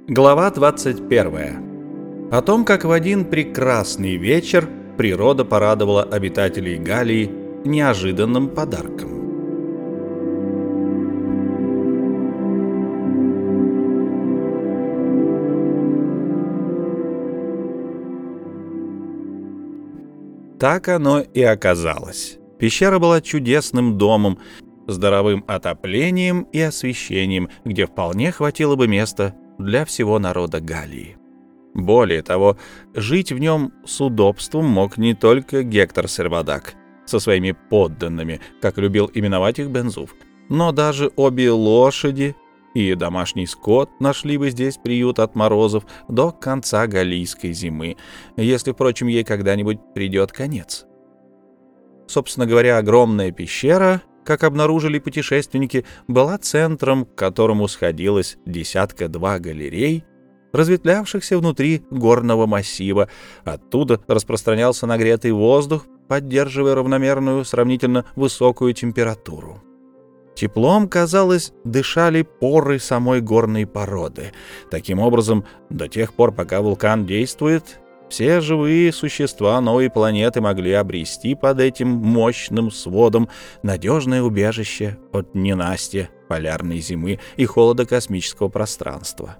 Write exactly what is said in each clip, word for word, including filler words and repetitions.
Глава двадцать первая. О том, как в один прекрасный вечер природа порадовала обитателей Галлии неожиданным подарком. Так оно и оказалось. Пещера была чудесным домом, здоровым отоплением и освещением, где вполне хватило бы места для всего народа Галлии. Более того, жить в нем с удобством мог не только Гектор Сервадак со своими подданными, как любил именовать их Бензуф, но даже обе лошади и домашний скот нашли бы здесь приют от морозов до конца галлийской зимы, если, впрочем, ей когда-нибудь придет конец. Собственно говоря, огромная пещера, как обнаружили путешественники, была центром, к которому сходилось десятка-два галерей, разветвлявшихся внутри горного массива. Оттуда распространялся нагретый воздух, поддерживая равномерную, сравнительно высокую температуру. Теплом, казалось, дышали поры самой горной породы. Таким образом, до тех пор, пока вулкан действует, все живые существа новой планеты могли обрести под этим мощным сводом надежное убежище от ненастья полярной зимы и холода космического пространства.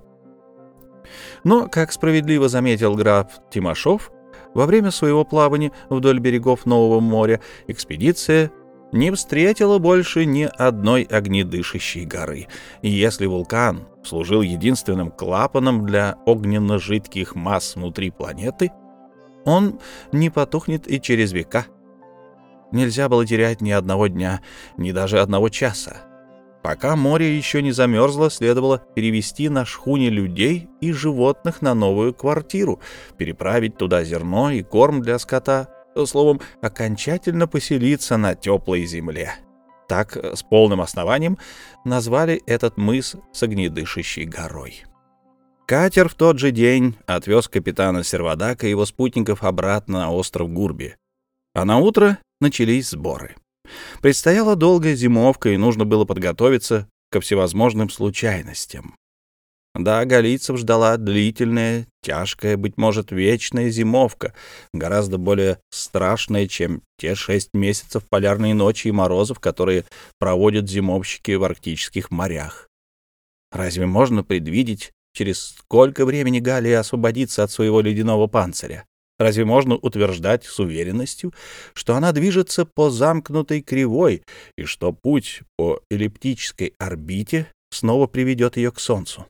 Но, как справедливо заметил граф Тимошов, во время своего плавания вдоль берегов Нового моря экспедиция не встретила больше ни одной огнедышащей горы. И если вулкан служил единственным клапаном для огненно-жидких масс внутри планеты, он не потухнет и через века. Нельзя было терять ни одного дня, ни даже одного часа. Пока море еще не замерзло, следовало перевести на шхуне людей и животных на новую квартиру, переправить туда зерно и корм для скота, словом, окончательно поселиться на теплой земле. Так, с полным основанием, назвали этот мыс с огнедышащей горой. Катер в тот же день отвез капитана Сервадака и его спутников обратно на остров Гурби. А на утро начались сборы. Предстояла долгая зимовка, и нужно было подготовиться ко всевозможным случайностям. Да, галлийцев ждала длительная, тяжкая, быть может, вечная зимовка, гораздо более страшная, чем те шесть месяцев полярной ночи и морозов, которые проводят зимовщики в арктических морях. Разве можно предвидеть, через сколько времени Галлия освободится от своего ледяного панциря? Разве можно утверждать с уверенностью, что она движется по замкнутой кривой и что путь по эллиптической орбите снова приведет ее к Солнцу?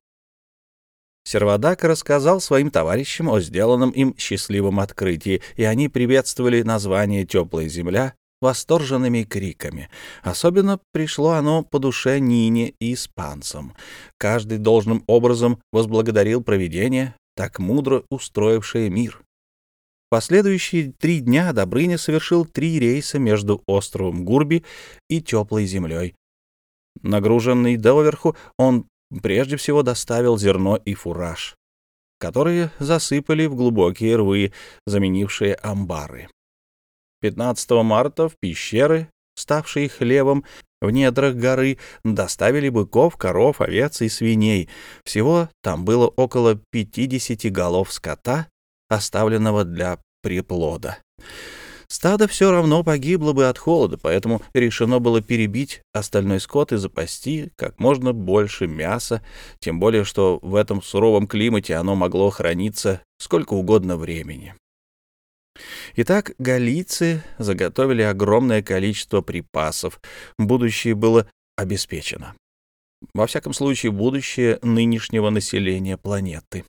Сервадак рассказал своим товарищам о сделанном им счастливом открытии, и они приветствовали название «Теплая земля» восторженными криками. Особенно пришло оно по душе Нине и испанцам. Каждый должным образом возблагодарил провидение, так мудро устроившее мир. В последующие три дня Добрыня совершил три рейса между островом Гурби и Теплой землей. Нагруженный доверху, он прежде всего доставил зерно и фураж, которые засыпали в глубокие рвы, заменившие амбары. пятнадцатого марта в пещеры, ставшие хлевом в недрах горы, доставили быков, коров, овец и свиней. Всего там было около пятидесяти голов скота, оставленного для приплода. Стадо все равно погибло бы от холода, поэтому решено было перебить остальной скот и запасти как можно больше мяса, тем более что в этом суровом климате оно могло храниться сколько угодно времени. Итак, галлийцы заготовили огромное количество припасов. Будущее было обеспечено. Во всяком случае, будущее нынешнего населения планеты.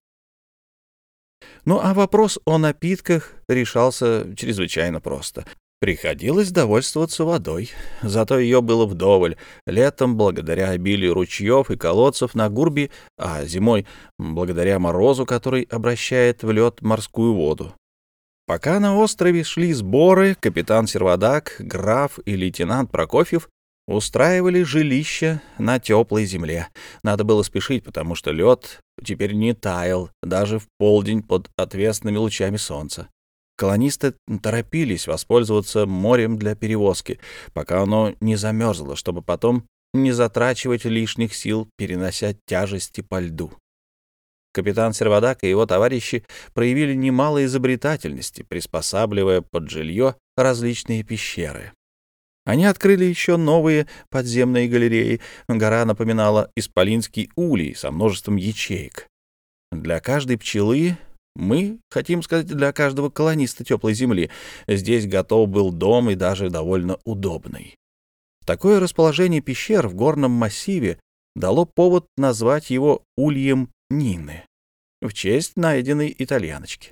Ну а вопрос о напитках решался чрезвычайно просто. Приходилось довольствоваться водой, зато ее было вдоволь. Летом, благодаря обилию ручьев и колодцев на Гурби, а зимой, благодаря морозу, который обращает в лед морскую воду. Пока на острове шли сборы, капитан Сервадак, граф и лейтенант Прокофьев устраивали жилища на теплой земле. Надо было спешить, потому что лед теперь не таял даже в полдень под отвесными лучами солнца. Колонисты торопились воспользоваться морем для перевозки, пока оно не замерзло, чтобы потом не затрачивать лишних сил, перенося тяжести по льду. Капитан Сервадак и его товарищи проявили немало изобретательности, приспосабливая под жилье различные пещеры. Они открыли еще новые подземные галереи. Гора напоминала исполинский улей со множеством ячеек. Для каждой пчелы, мы хотим сказать, для каждого колониста теплой земли, здесь готов был дом и даже довольно удобный. Такое расположение пещер в горном массиве дало повод назвать его ульем Нины в честь найденной итальяночки.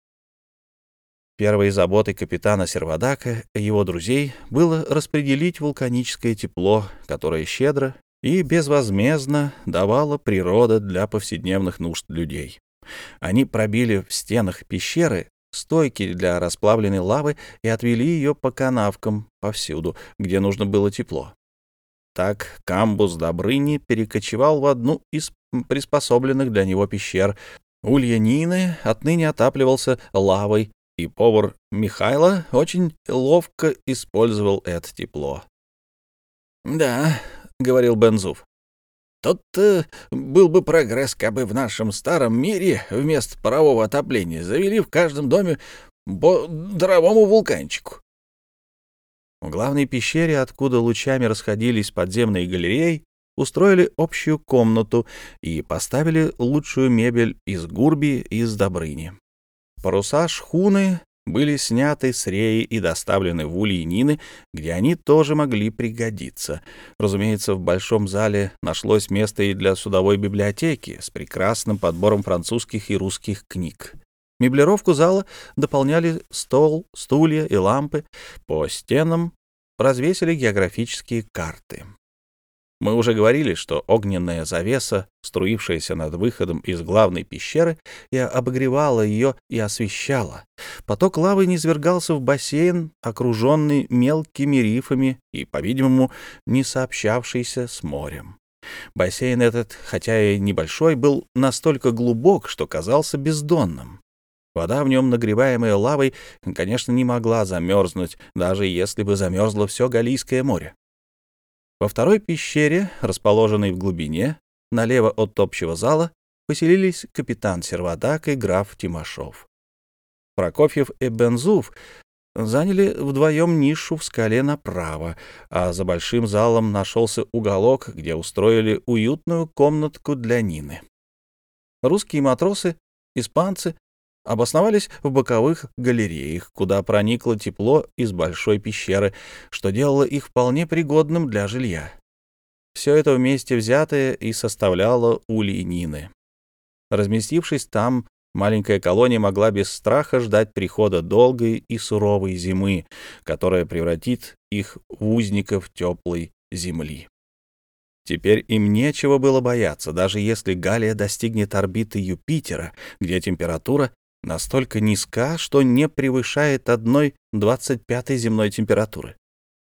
Первой заботой капитана Сервадака и его друзей было распределить вулканическое тепло, которое щедро и безвозмездно давала природа для повседневных нужд людей. Они пробили в стенах пещеры стойки для расплавленной лавы и отвели ее по канавкам повсюду, где нужно было тепло. Так камбус Добрыни перекочевал в одну из приспособленных для него пещер. Улья Нины отныне отапливался лавой, и повар Михайло очень ловко использовал это тепло. «Да», — говорил Бензуф, — «тот-то был бы прогресс, кабы в нашем старом мире вместо парового отопления завели в каждом доме по дровому вулканчику». В главной пещере, откуда лучами расходились подземные галереи, устроили общую комнату и поставили лучшую мебель из гурби и из Добрыни. Паруса шхуны были сняты с реи и доставлены в ульи Нины, где они тоже могли пригодиться. Разумеется, в большом зале нашлось место и для судовой библиотеки с прекрасным подбором французских и русских книг. Меблировку зала дополняли стол, стулья и лампы. По стенам развесили географические карты. Мы уже говорили, что огненная завеса, струившаяся над выходом из главной пещеры, и обогревала ее и освещала. Поток лавы низвергался в бассейн, окруженный мелкими рифами и, по-видимому, не сообщавшийся с морем. Бассейн этот, хотя и небольшой, был настолько глубок, что казался бездонным. Вода в нем, нагреваемая лавой, конечно, не могла замерзнуть, даже если бы замерзло все Галлийское море. Во второй пещере, расположенной в глубине, налево от общего зала, поселились капитан Сервадак и граф Тимошов. Прокофьев и Бензуф заняли вдвоем нишу в скале направо, а за большим залом нашелся уголок, где устроили уютную комнатку для Нины. Русские матросы, испанцы обосновались в боковых галереях, куда проникло тепло из большой пещеры, что делало их вполне пригодным для жилья. Все это вместе взятое и составляло ульи Нины. Разместившись там, маленькая колония могла без страха ждать прихода долгой и суровой зимы, которая превратит их в узников теплой земли. Теперь им нечего было бояться, даже если Галлия достигнет орбиты Юпитера, где температура настолько низка, что не превышает одной двадцать пятой земной температуры.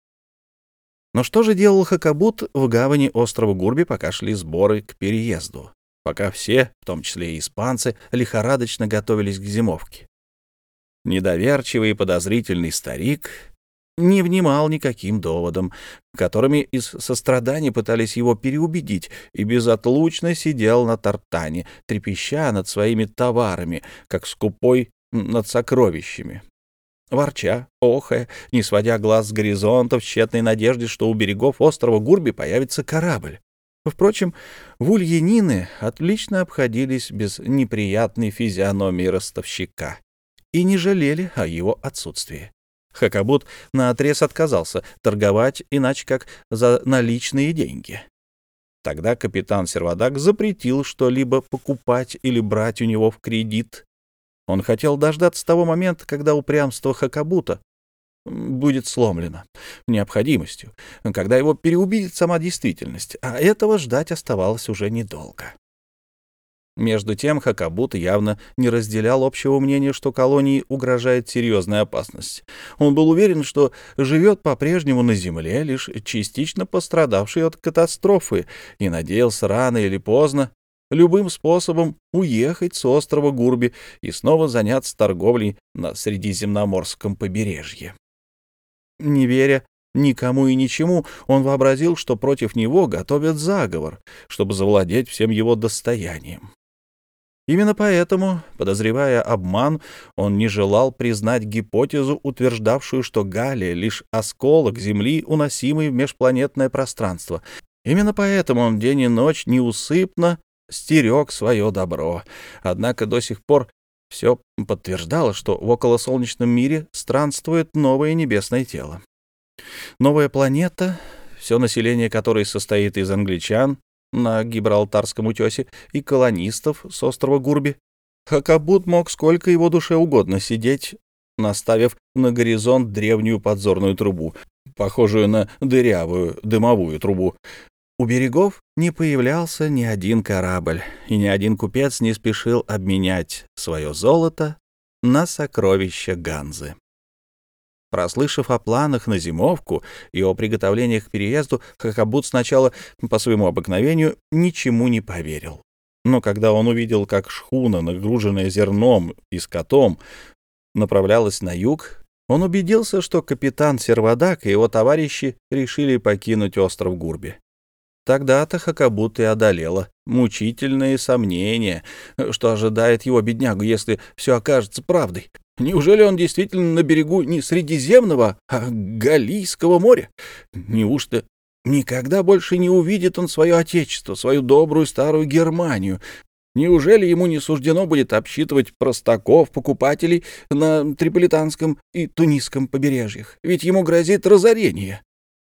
Но что же делал Хакабут в гавани острова Гурби, пока шли сборы к переезду, пока все, в том числе и испанцы, лихорадочно готовились к зимовке? Недоверчивый и подозрительный старик не внимал никаким доводам, которыми из сострадания пытались его переубедить, и безотлучно сидел на тартане, трепеща над своими товарами, как скупой над сокровищами. Ворча, охая, не сводя глаз с горизонта в тщетной надежде, что у берегов острова Гурби появится корабль. Впрочем, в улье Нины отлично обходились без неприятной физиономии ростовщика и не жалели о его отсутствии. Хакабут наотрез отказался торговать иначе как за наличные деньги. Тогда капитан Сервадак запретил что-либо покупать или брать у него в кредит. Он хотел дождаться того момента, когда упрямство Хакабута будет сломлено необходимостью, когда его переубедит сама действительность, а этого ждать оставалось уже недолго. Между тем Хакабут явно не разделял общего мнения, что колонии угрожает серьезная опасность. Он был уверен, что живет по-прежнему на земле, лишь частично пострадавший от катастрофы, и надеялся рано или поздно любым способом уехать с острова Гурби и снова заняться торговлей на Средиземноморском побережье. Не веря никому и ничему, он вообразил, что против него готовят заговор, чтобы завладеть всем его достоянием. Именно поэтому, подозревая обман, он не желал признать гипотезу, утверждавшую, что Галлия — лишь осколок Земли, уносимый в межпланетное пространство. Именно поэтому он день и ночь неусыпно стерег свое добро. Однако до сих пор все подтверждало, что в околосолнечном мире странствует новое небесное тело. Новая планета, все население которой состоит из англичан на Гибралтарском утесе и колонистов с острова Гурби. Хакабут мог сколько его душе угодно сидеть, наставив на горизонт древнюю подзорную трубу, похожую на дырявую дымовую трубу. У берегов не появлялся ни один корабль, и ни один купец не спешил обменять свое золото на сокровища Ганзы. Прослышав о планах на зимовку и о приготовлениях к переезду, Хакабут сначала, по своему обыкновению, ничему не поверил. Но когда он увидел, как шхуна, нагруженная зерном и скотом, направлялась на юг, он убедился, что капитан Сервадак и его товарищи решили покинуть остров Гурби. Тогда-то Хакабут и одолело мучительные сомнения, что ожидает его беднягу, если все окажется правдой. Неужели он действительно на берегу не Средиземного, а Галлийского моря? Неужто никогда больше не увидит он свое отечество, свою добрую старую Германию? Неужели ему не суждено будет обсчитывать простаков, покупателей на Триполитанском и Тунисском побережьях? Ведь ему грозит разорение.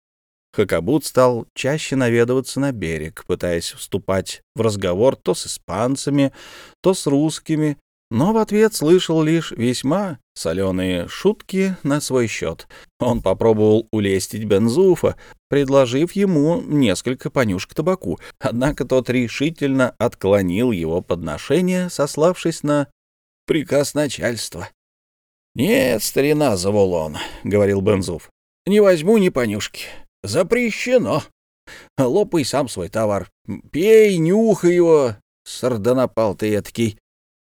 Хакабут стал чаще наведываться на берег, пытаясь вступать в разговор то с испанцами, то с русскими, но в ответ слышал лишь весьма соленые шутки на свой счет. Он попробовал улестить Бензуфа, предложив ему несколько понюшек табаку, однако тот решительно отклонил его подношение, сославшись на приказ начальства. — Нет, старина Завулон, — говорил Бензуф, — не возьму ни понюшки. Запрещено. Лопай сам свой товар. Пей, нюхай его, сардонапал ты этакий.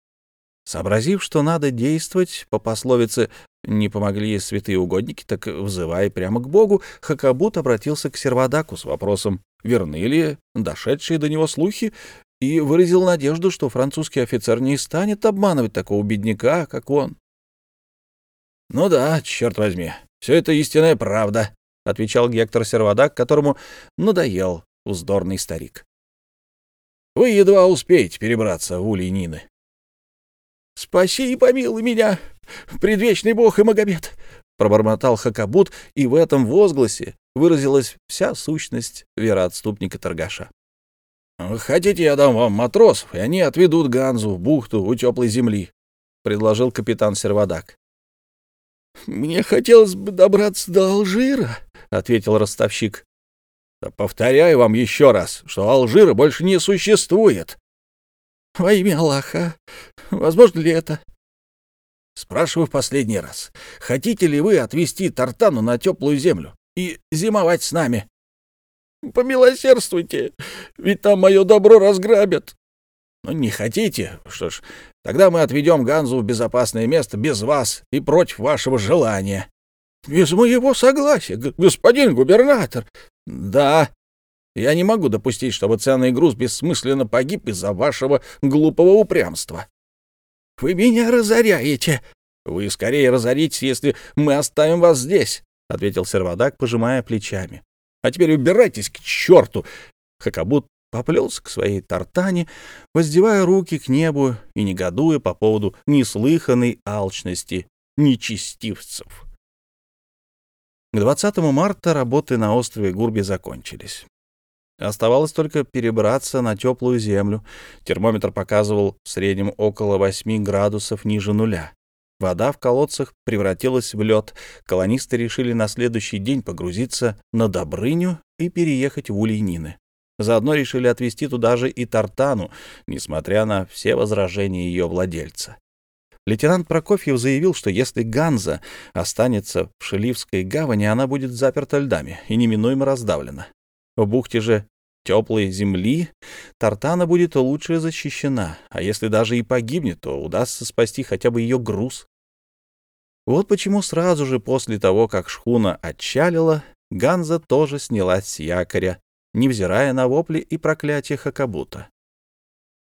Сообразив, что надо действовать, по пословице «не помогли святые угодники, так взывай прямо к Богу», Хакабут обратился к Сервадаку с вопросом, верны ли дошедшие до него слухи, и выразил надежду, что французский офицер не станет обманывать такого бедняка, как он. — Ну да, черт возьми, все это истинная правда, — отвечал Гектор Сервадак, которому надоел вздорный старик. — Вы едва успеете перебраться в улей Нины. — Спаси и помилуй меня, предвечный бог и Магомед! — пробормотал Хакабут, и в этом возгласе выразилась вся сущность вероотступника-торгаша. — Хотите, я дам вам матросов, и они отведут Ганзу в бухту у теплой земли, — предложил капитан Сервадак. — Мне хотелось бы добраться до Алжира, — ответил ростовщик. — Повторяю вам еще раз, что Алжира больше не существует. — Во имя Аллаха, возможно ли это? — Спрашиваю в последний раз, хотите ли вы отвезти Тартану на теплую землю и зимовать с нами? — Помилосердствуйте, ведь там мое добро разграбят. — Ну, не хотите? Что ж, тогда мы отведем Ганзу в безопасное место без вас и против вашего желания. — Без моего согласия, господин губернатор. — Да, я не могу допустить, чтобы ценный груз бессмысленно погиб из-за вашего глупого упрямства. — Вы меня разоряете. — Вы скорее разоритесь, если мы оставим вас здесь, — ответил Сервадак, пожимая плечами. — А теперь убирайтесь к черту. Хакабут поплелся к своей тартане, воздевая руки к небу и негодуя по поводу неслыханной алчности нечестивцев. К двадцатому марта работы на острове Гурби закончились. Оставалось только перебраться на теплую землю. Термометр показывал в среднем около восьми градусов ниже нуля. Вода в колодцах превратилась в лед. Колонисты решили на следующий день погрузиться на Добрыню и переехать в улей Нины. Заодно решили отвезти туда же и Тартану, несмотря на все возражения ее владельца. Лейтенант Прокофьев заявил, что если Ганза останется в Шеливской гавани, она будет заперта льдами и неминуемо раздавлена. В бухте же теплой земли Тартана будет лучше защищена, а если даже и погибнет, то удастся спасти хотя бы ее груз. Вот почему сразу же после того, как шхуна отчалила, Ганза тоже снялась с якоря, невзирая на вопли и проклятия Хакабута.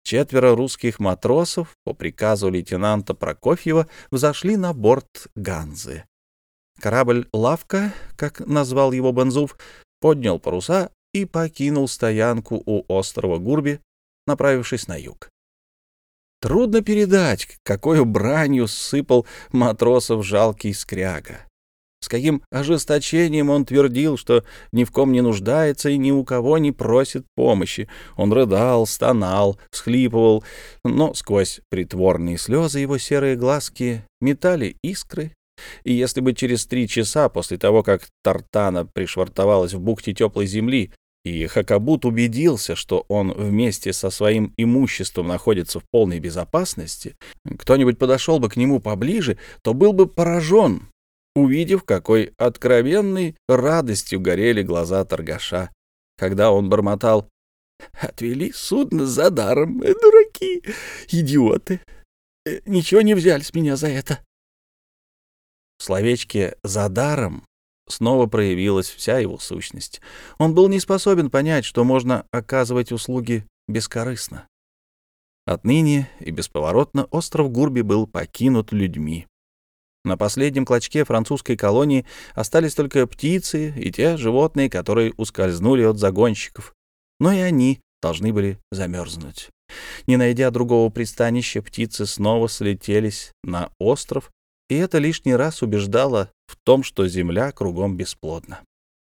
четверо русских матросов по приказу лейтенанта Прокофьева взошли на борт Ганзы. Корабль «Лавка», как назвал его Бензуф, поднял паруса и покинул стоянку у острова Гурби, направившись на юг. Трудно передать, какой бранью сыпал матросов жалкий скряга. С каким ожесточением он твердил, что ни в ком не нуждается и ни у кого не просит помощи. Он рыдал, стонал, всхлипывал, но сквозь притворные слезы его серые глазки метали искры. И если бы через три часа после того, как Тартана пришвартовалась в бухте теплой земли, и Хакабут убедился, что он вместе со своим имуществом находится в полной безопасности, кто-нибудь подошел бы к нему поближе, то был бы поражен, увидев, какой откровенной радостью горели глаза торгаша, когда он бормотал: «Отвели судно за даром, дураки, идиоты, ничего не взяли с меня за это». В словечке «за даром» снова проявилась вся его сущность. Он был не способен понять, что можно оказывать услуги бескорыстно. Отныне и бесповоротно остров Гурби был покинут людьми. На последнем клочке французской колонии остались только птицы и те животные, которые ускользнули от загонщиков. Но и они должны были замерзнуть. Не найдя другого пристанища, птицы снова слетелись на остров, и это лишний раз убеждало в том, что земля кругом бесплодна.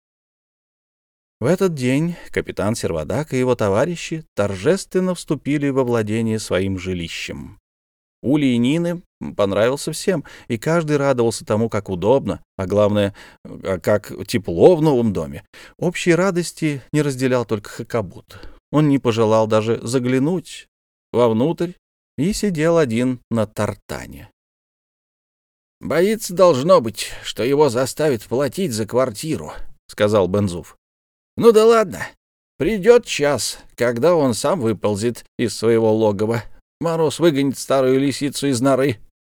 В этот день капитан Сервадак и его товарищи торжественно вступили во владение своим жилищем. Улей Нины понравился всем, и каждый радовался тому, как удобно, а главное, как тепло в новом доме. Общей радости не разделял только Хакабут. Он не пожелал даже заглянуть вовнутрь и сидел один на тартане. «Боится, должно быть, что его заставят платить за квартиру», — сказал Бензуф. «Ну да ладно, придет час, когда он сам выползет из своего логова. Мороз выгонит старую лисицу из норы».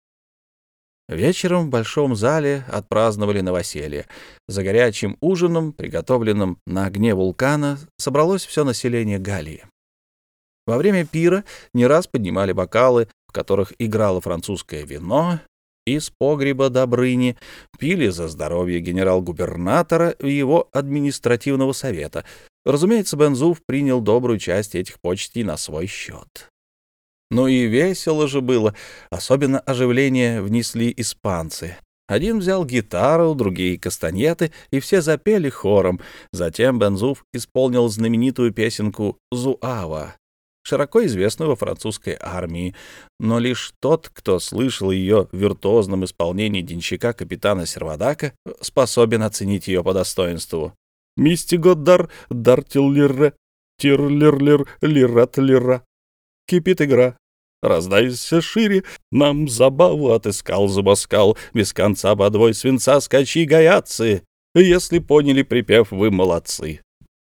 Вечером в большом зале отпраздновали новоселье. За горячим ужином, приготовленным на огне вулкана, собралось все население Галлии. Во время пира не раз поднимали бокалы, в которых играло французское вино. Из погреба Добрыни пили за здоровье генерал-губернатора и его административного совета. Разумеется, Бензуф принял добрую часть этих почестей на свой счет. Ну и весело же было. Особенно оживление внесли испанцы. Один взял гитару, другие — кастаньеты, и все запели хором. Затем Бензуф исполнил знаменитую песенку «Зуава», широко известную во французской армии, но лишь тот, кто слышал ее в виртуозном исполнении денщика капитана Сервадака, способен оценить ее по достоинству. «Мисти Годдар, дартиллер, тирлерлер, лиратлера. Кипит игра. Раздайся шире, нам забаву отыскал зубоскал, без конца подвой свинца скачи гаяцы. Если поняли припев, вы молодцы».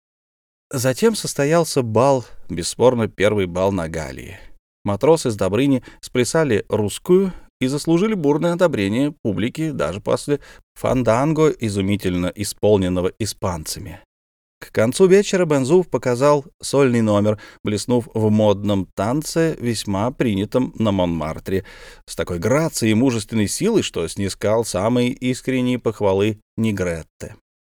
Затем состоялся бал, бесспорно первый бал на Галлии. Матросы с Добрыни сплясали русскую и заслужили бурное одобрение публики даже после фанданго, изумительно исполненного испанцами. К концу вечера Бензуф показал сольный номер, блеснув в модном танце, весьма принятом на Монмартре, с такой грацией и мужественной силой, что снискал самые искренние похвалы Негретте.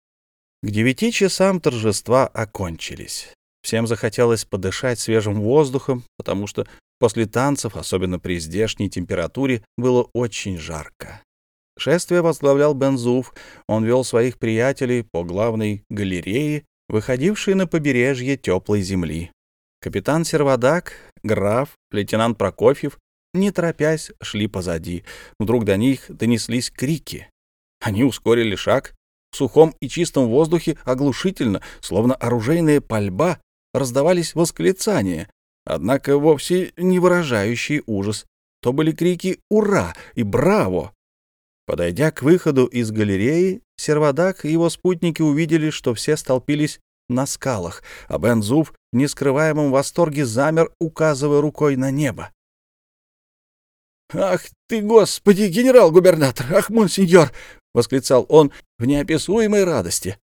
К девяти часам торжества окончились. Всем захотелось подышать свежим воздухом, потому что после танцев, особенно при здешней температуре, было очень жарко. Шествие возглавлял Бензуф. Он вел своих приятелей по главной галерее, выходившей на побережье теплой земли. Капитан Сервадак, граф, лейтенант Прокофьев, не торопясь, шли позади. Вдруг до них донеслись крики. Они ускорили шаг. В сухом и чистом воздухе оглушительно, словно оружейная пальба, раздавались восклицания, однако вовсе не выражающие ужас. То были крики «Ура!» и «Браво!». Подойдя к выходу из галереи, Сервадак и его спутники увидели, что все столпились на скалах, а Бензуф в нескрываемом восторге замер, указывая рукой на небо. «Ах ты, Господи, генерал-губернатор! Ах, монсеньор!» — восклицал он в неописуемой радости.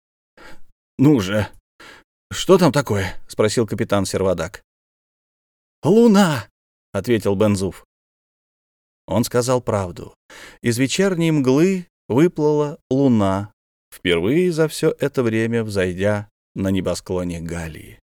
«Ну же, что там такое?» — спросил капитан Сервадак. «Луна!» — ответил Бензуф. Он сказал правду. Из вечерней мглы выплыла луна, впервые за все это время взойдя на небосклоне Галлии.